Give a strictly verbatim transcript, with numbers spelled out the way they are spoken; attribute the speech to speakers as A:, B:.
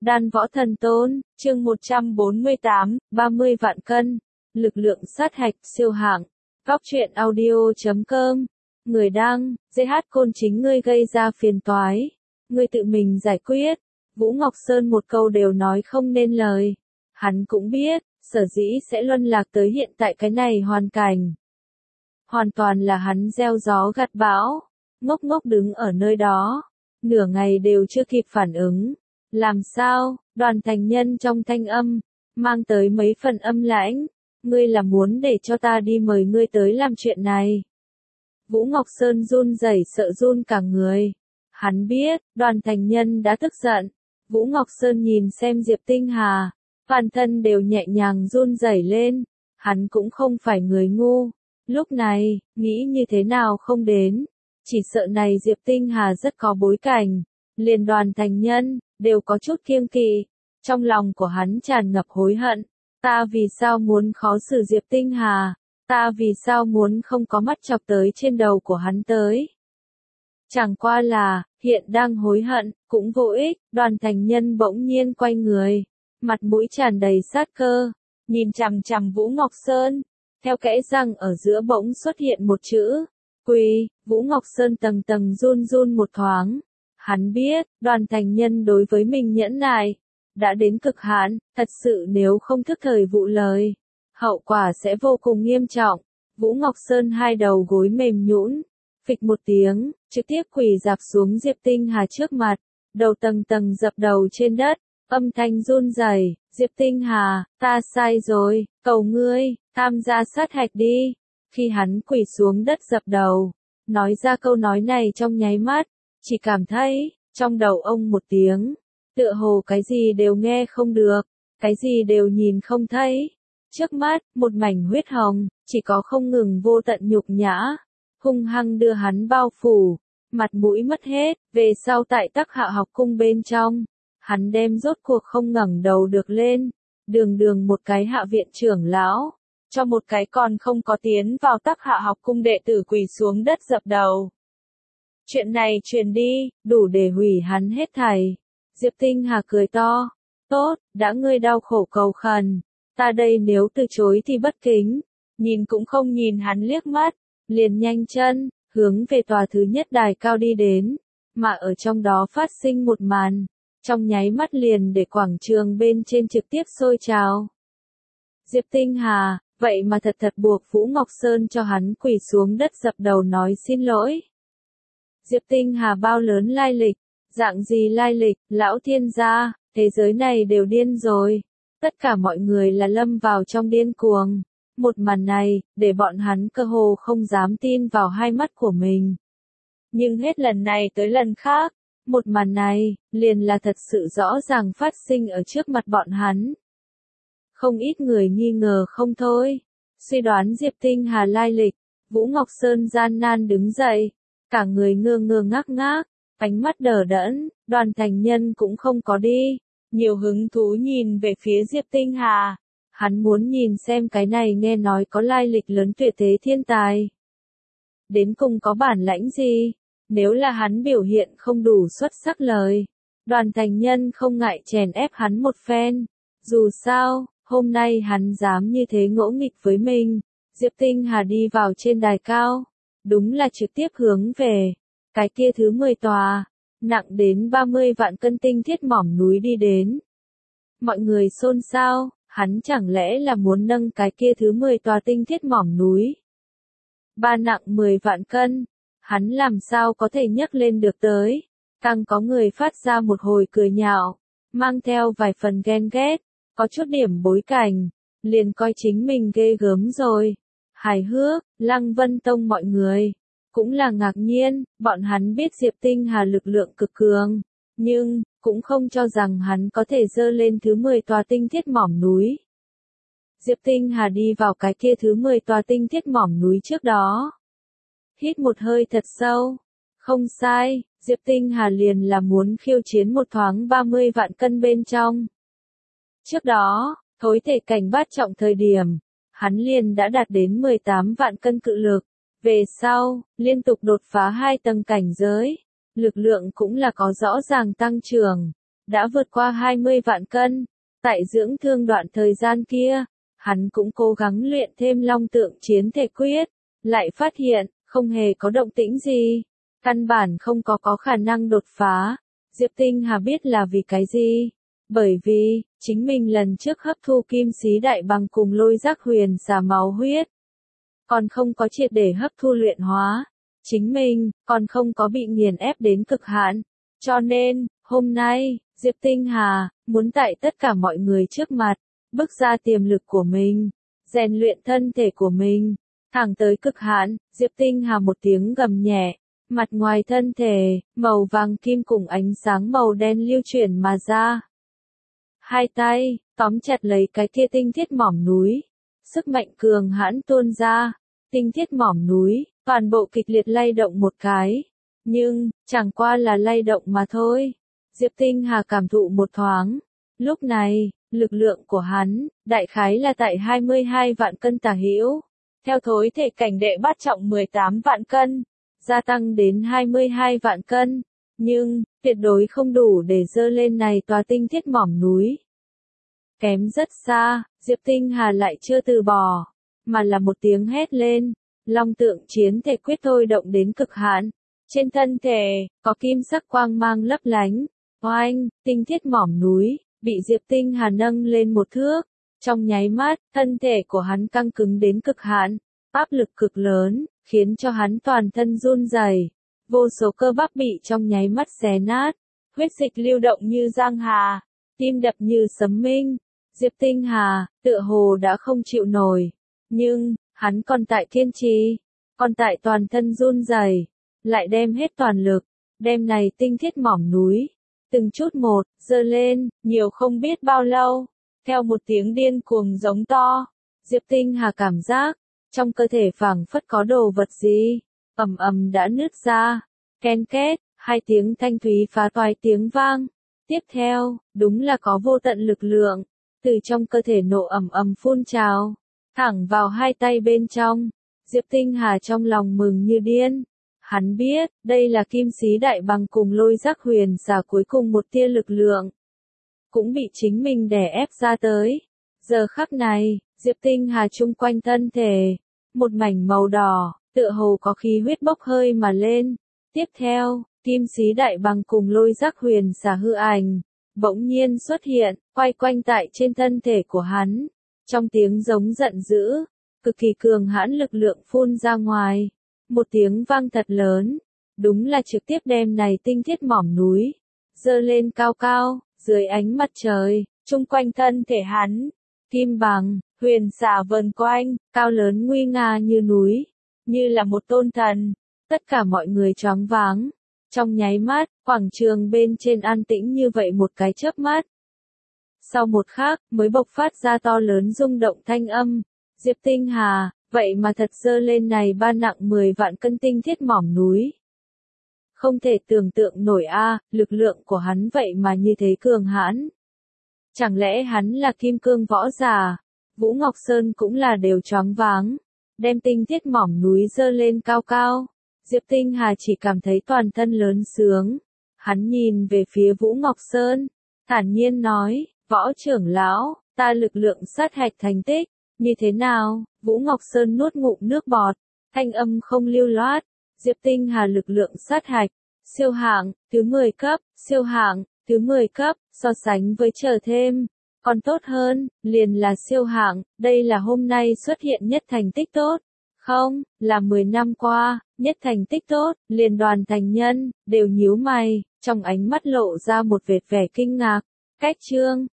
A: Đan võ thần tôn, chương một trăm bốn mươi tám, ba mươi vạn cân. Lực lượng sát hạch siêu hạng. Góc truyện audio chấm com. Người đăng, giê hát Côn chính ngươi gây ra phiền toái. Ngươi tự mình giải quyết. Vũ Ngọc Sơn một câu đều nói không nên lời. Hắn cũng biết, sở dĩ sẽ luân lạc tới hiện tại cái này hoàn cảnh. Hoàn toàn là hắn gieo gió gặt bão. Ngốc ngốc đứng ở nơi đó. Nửa ngày đều chưa kịp phản ứng. Làm sao, Đoàn Thành Nhân trong thanh âm, mang tới mấy phần âm lãnh, ngươi là muốn để cho ta đi mời ngươi tới làm chuyện này. Vũ Ngọc Sơn run rẩy sợ run cả người. Hắn biết, Đoàn Thành Nhân đã tức giận. Vũ Ngọc Sơn nhìn xem Diệp Tinh Hà, toàn thân đều nhẹ nhàng run rẩy lên. Hắn cũng không phải người ngu. Lúc này, nghĩ như thế nào không đến. Chỉ sợ này Diệp Tinh Hà rất có bối cảnh. Liền Đoàn Thành Nhân đều có chút kiêng kỵ. Trong lòng của hắn tràn ngập hối hận. Ta vì sao muốn khó xử Diệp Tinh Hà? Ta vì sao muốn không có mắt chọc tới trên đầu của hắn tới? Chẳng qua là, hiện đang hối hận, cũng vô ích. Đoàn Thành Nhân bỗng nhiên quay người. Mặt mũi tràn đầy sát cơ. Nhìn chằm chằm Vũ Ngọc Sơn. Theo kẽ răng ở giữa bỗng xuất hiện một chữ. Quỳ. Vũ Ngọc Sơn tầng tầng run run một thoáng. Hắn biết, Đoàn Thành Nhân đối với mình nhẫn nại, đã đến cực hạn, thật sự nếu không thức thời vụ lời, hậu quả sẽ vô cùng nghiêm trọng. Vũ Ngọc Sơn hai đầu gối mềm nhũn, phịch một tiếng, trực tiếp quỳ dạp xuống Diệp Tinh Hà trước mặt, đầu tầng tầng dập đầu trên đất, âm thanh run rẩy, Diệp Tinh Hà, ta sai rồi, cầu ngươi, tham gia sát hạch đi. Khi hắn quỳ xuống đất dập đầu, nói ra câu nói này trong nháy mắt, chỉ cảm thấy, trong đầu ông một tiếng, tựa hồ cái gì đều nghe không được, cái gì đều nhìn không thấy. Trước mắt, một mảnh huyết hồng, chỉ có không ngừng vô tận nhục nhã, hung hăng đưa hắn bao phủ, mặt mũi mất hết, về sau tại Tắc Hạ học cung bên trong, hắn đem rốt cuộc không ngẩng đầu được lên, đường đường một cái hạ viện trưởng lão, cho một cái còn không có tiến vào Tắc Hạ học cung đệ tử quỳ xuống đất dập đầu. Chuyện này truyền đi, đủ để hủy hắn hết thảy. Diệp Tinh Hà cười to. Tốt, đã ngươi đau khổ cầu khẩn. Ta đây nếu từ chối thì bất kính. Nhìn cũng không nhìn hắn liếc mắt. Liền nhanh chân, hướng về tòa thứ nhất đài cao đi đến. Mà ở trong đó phát sinh một màn. Trong nháy mắt liền để quảng trường bên trên trực tiếp sôi trào. Diệp Tinh Hà, vậy mà thật thật buộc Vũ Ngọc Sơn cho hắn quỳ xuống đất dập đầu nói xin lỗi. Diệp Tinh Hà bao lớn lai lịch, dạng gì lai lịch, lão thiên gia, thế giới này đều điên rồi. Tất cả mọi người là lâm vào trong điên cuồng. Một màn này, để bọn hắn cơ hồ không dám tin vào hai mắt của mình. Nhưng hết lần này tới lần khác, một màn này, liền là thật sự rõ ràng phát sinh ở trước mặt bọn hắn. Không ít người nghi ngờ không thôi. Suy đoán Diệp Tinh Hà lai lịch, Vũ Ngọc Sơn gian nan đứng dậy. Cả người ngơ ngơ ngác ngác, ánh mắt đờ đẫn, Đoàn Thành Nhân cũng không có đi, nhiều hứng thú nhìn về phía Diệp Tinh Hà. Hắn muốn nhìn xem cái này nghe nói có lai lịch lớn tuyệt thế thiên tài. Đến cùng có bản lãnh gì? Nếu là hắn biểu hiện không đủ xuất sắc lời, Đoàn Thành Nhân không ngại chèn ép hắn một phen. Dù sao, hôm nay hắn dám như thế ngỗ nghịch với mình. Diệp Tinh Hà đi vào trên đài cao. Đúng là trực tiếp hướng về cái kia thứ mười tòa, nặng đến ba mươi vạn cân tinh thiết mỏm núi đi đến. Mọi người xôn xao, hắn chẳng lẽ là muốn nâng cái kia thứ mười tòa tinh thiết mỏm núi. Ba nặng mười vạn cân, hắn làm sao có thể nhấc lên được tới. Càng có người phát ra một hồi cười nhạo, mang theo vài phần ghen ghét, có chút điểm bối cảnh, liền coi chính mình ghê gớm rồi. Hài hước, Lăng Vân Tông mọi người, cũng là ngạc nhiên, bọn hắn biết Diệp Tinh Hà lực lượng cực cường, nhưng, cũng không cho rằng hắn có thể dơ lên thứ mười tòa tinh thiết mỏm núi. Diệp Tinh Hà đi vào cái kia thứ mười tòa tinh thiết mỏm núi trước đó. Hít một hơi thật sâu, không sai, Diệp Tinh Hà liền là muốn khiêu chiến một thoáng ba mươi vạn cân bên trong. Trước đó, thối thể cảnh bát trọng thời điểm, hắn liền đã đạt đến mười tám vạn cân cự lực. Về sau, liên tục đột phá hai tầng cảnh giới, lực lượng cũng là có rõ ràng tăng trưởng. đã vượt qua hai mươi vạn cân. Tại dưỡng thương đoạn thời gian kia, hắn cũng cố gắng luyện thêm long tượng chiến thể quyết, lại phát hiện, không hề có động tĩnh gì, căn bản không có có khả năng đột phá. Diệp Tinh Hà biết là vì cái gì? Bởi vì, chính mình lần trước hấp thu kim xí đại bằng cùng lôi giác huyền xà máu huyết, còn không có triệt để hấp thu luyện hóa, chính mình, còn không có bị nghiền ép đến cực hạn. Cho nên, hôm nay, Diệp Tinh Hà, muốn tại tất cả mọi người trước mặt, bức ra tiềm lực của mình, rèn luyện thân thể của mình, thẳng tới cực hạn. Diệp Tinh Hà một tiếng gầm nhẹ, mặt ngoài thân thể, màu vàng kim cùng ánh sáng màu đen lưu chuyển mà ra. Hai tay, tóm chặt lấy cái kia tinh thiết mỏm núi, sức mạnh cường hãn tuôn ra, tinh thiết mỏm núi, toàn bộ kịch liệt lay động một cái, nhưng, chẳng qua là lay động mà thôi. Diệp Tinh Hà cảm thụ một thoáng, lúc này, lực lượng của hắn, đại khái là tại hai mươi hai vạn cân tả hữu, theo thối thể cảnh đệ bát trọng mười tám vạn cân, gia tăng đến hai mươi hai vạn cân, nhưng, tuyệt đối không đủ để dơ lên này tòa tinh thiết mỏm núi. Kém rất xa, Diệp Tinh Hà lại chưa từ bỏ, mà là một tiếng hét lên, long tượng chiến thể quyết thôi động đến cực hạn. Trên thân thể, có kim sắc quang mang lấp lánh, oanh, tinh thiết mỏm núi, bị Diệp Tinh Hà nâng lên một thước. Trong nháy mắt, thân thể của hắn căng cứng đến cực hạn, áp lực cực lớn, khiến cho hắn toàn thân run rẩy, vô số cơ bắp bị trong nháy mắt xé nát, huyết dịch lưu động như giang hà, tim đập như sấm minh. Diệp Tinh Hà, tựa hồ đã không chịu nổi, nhưng, hắn còn tại kiên trì, còn tại toàn thân run rẩy, lại đem hết toàn lực, đem này tinh thiết mỏm núi, từng chút một, giơ lên, nhiều không biết bao lâu, theo một tiếng điên cuồng giống to, Diệp Tinh Hà cảm giác, trong cơ thể phảng phất có đồ vật gì, ầm ầm đã nứt ra, ken két, hai tiếng thanh thúy phá toái tiếng vang, tiếp theo, đúng là có vô tận lực lượng, từ trong cơ thể nổ ầm ầm phun trào, thẳng vào hai tay bên trong. Diệp Tinh Hà trong lòng mừng như điên. Hắn biết, đây là kim xí đại bằng cùng lôi giác huyền xà cuối cùng một tia lực lượng, cũng bị chính mình đè ép ra tới. Giờ khắc này, Diệp Tinh Hà chung quanh thân thể, một mảnh màu đỏ, tựa hồ có khí huyết bốc hơi mà lên. Tiếp theo, kim xí đại bằng cùng lôi giác huyền xà hư ảnh, bỗng nhiên xuất hiện, quay quanh tại trên thân thể của hắn. Trong tiếng giống giận dữ, cực kỳ cường hãn lực lượng phun ra ngoài. Một tiếng vang thật lớn, đúng là trực tiếp đem này tinh thiết mỏm núi, dơ lên cao cao, dưới ánh mặt trời, chung quanh thân thể hắn, kim bằng, huyền xà vần quanh, cao lớn nguy nga như núi, như là một tôn thần. Tất cả mọi người choáng váng, trong nháy mắt, quảng trường bên trên an tĩnh như vậy một cái chớp mắt. Sau một khắc, mới bộc phát ra to lớn rung động thanh âm, Diệp Tinh Hà, vậy mà thật dơ lên này ba nặng mười vạn cân tinh thiết mỏm núi. Không thể tưởng tượng nổi a, lực lượng của hắn vậy mà như thế cường hãn. Chẳng lẽ hắn là kim cương võ giả? Vũ Ngọc Sơn cũng là đều choáng váng, đem tinh thiết mỏm núi dơ lên cao cao. Diệp Tinh Hà chỉ cảm thấy toàn thân lớn sướng. Hắn nhìn về phía Vũ Ngọc Sơn, thản nhiên nói, võ trưởng lão, ta lực lượng sát hạch thành tích, như thế nào? Vũ Ngọc Sơn nuốt ngụm nước bọt, thanh âm không lưu loát. Diệp Tinh Hà lực lượng sát hạch, siêu hạng, thứ mười cấp, siêu hạng, thứ mười cấp, so sánh với chờ thêm, còn tốt hơn, liền là siêu hạng, đây là hôm nay xuất hiện nhất thành tích tốt. Không, là mười năm qua, nhất thành tích tốt, liền đoàn thành nhân, đều nhíu mày, trong ánh mắt lộ ra một vệt vẻ kinh ngạc. Cách chương,